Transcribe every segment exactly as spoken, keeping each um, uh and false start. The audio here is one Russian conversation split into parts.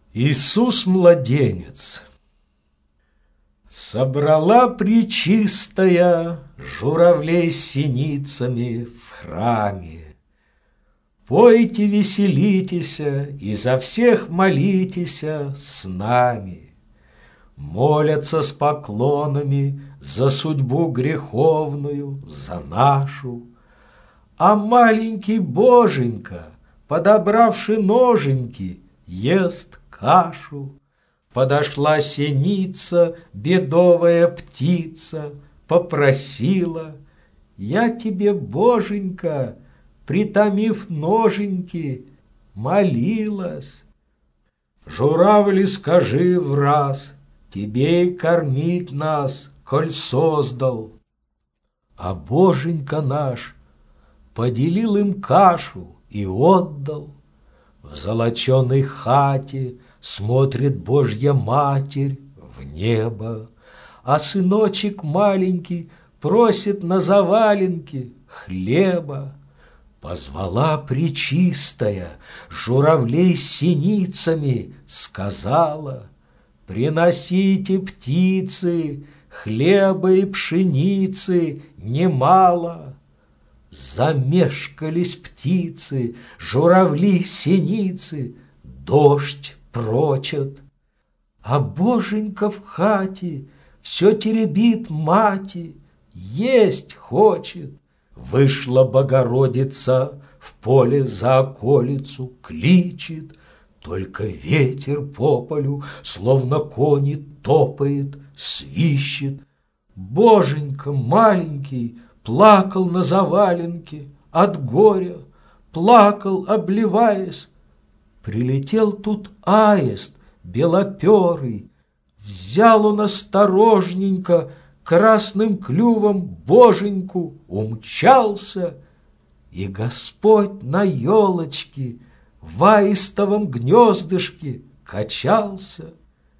Иисус-младенец. Собрала пречистая журавлей с синицами в храме. Пойте, веселитеся, и за всех молитеся с нами. Молятся с поклонами за судьбу греховную, за нашу. А маленький Боженька, подобравши ноженьки, ест кашу. Подошла синица, бедовая птица, попросила: я тебе, Боженька, притомив ноженьки, молилась. Журавли, скажи враз, тебе и кормить нас, коль создал. А Боженька наш поделил им кашу и отдал. В золоченой хате смотрит Божья Матерь в небо, а сыночек маленький просит на заваленке хлеба. Позвала пречистая журавлей с синицами, сказала: приносите, птицы, хлеба и пшеницы немало. Замешкались птицы, журавли, синицы, дождь прочат. А Боженька в хате все теребит мати, есть хочет. Вышла Богородица в поле за околицу, кличет. Только ветер по полю, словно кони, топает, свищет. Боженька маленький плакал на заваленке от горя, плакал, обливаясь. Прилетел тут аист белоперый, взял он осторожненько красным клювом Боженьку, умчался, и Господь на елочке в аистовом гнездышке качался.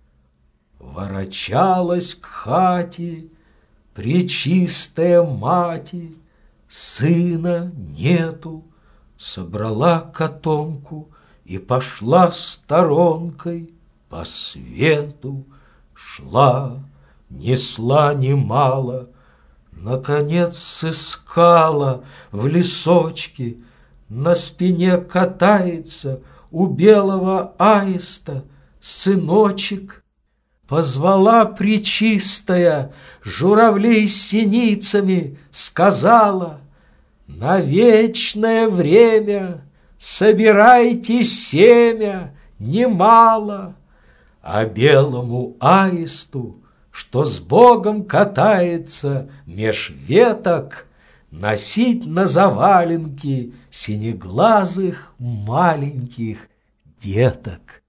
Ворочалась к хате пречистая мати, сына нету, собрала котомку и пошла сторонкой по свету. Шла, несла немало, наконец сыскала в лесочке. На спине катается у белого аиста сыночек. Позвала пречистая журавлей с синицами, сказала: на вечное время собирайте семя немало. А белому аисту, что с Богом катается меж веток, носить на заваленке синеглазых маленьких деток.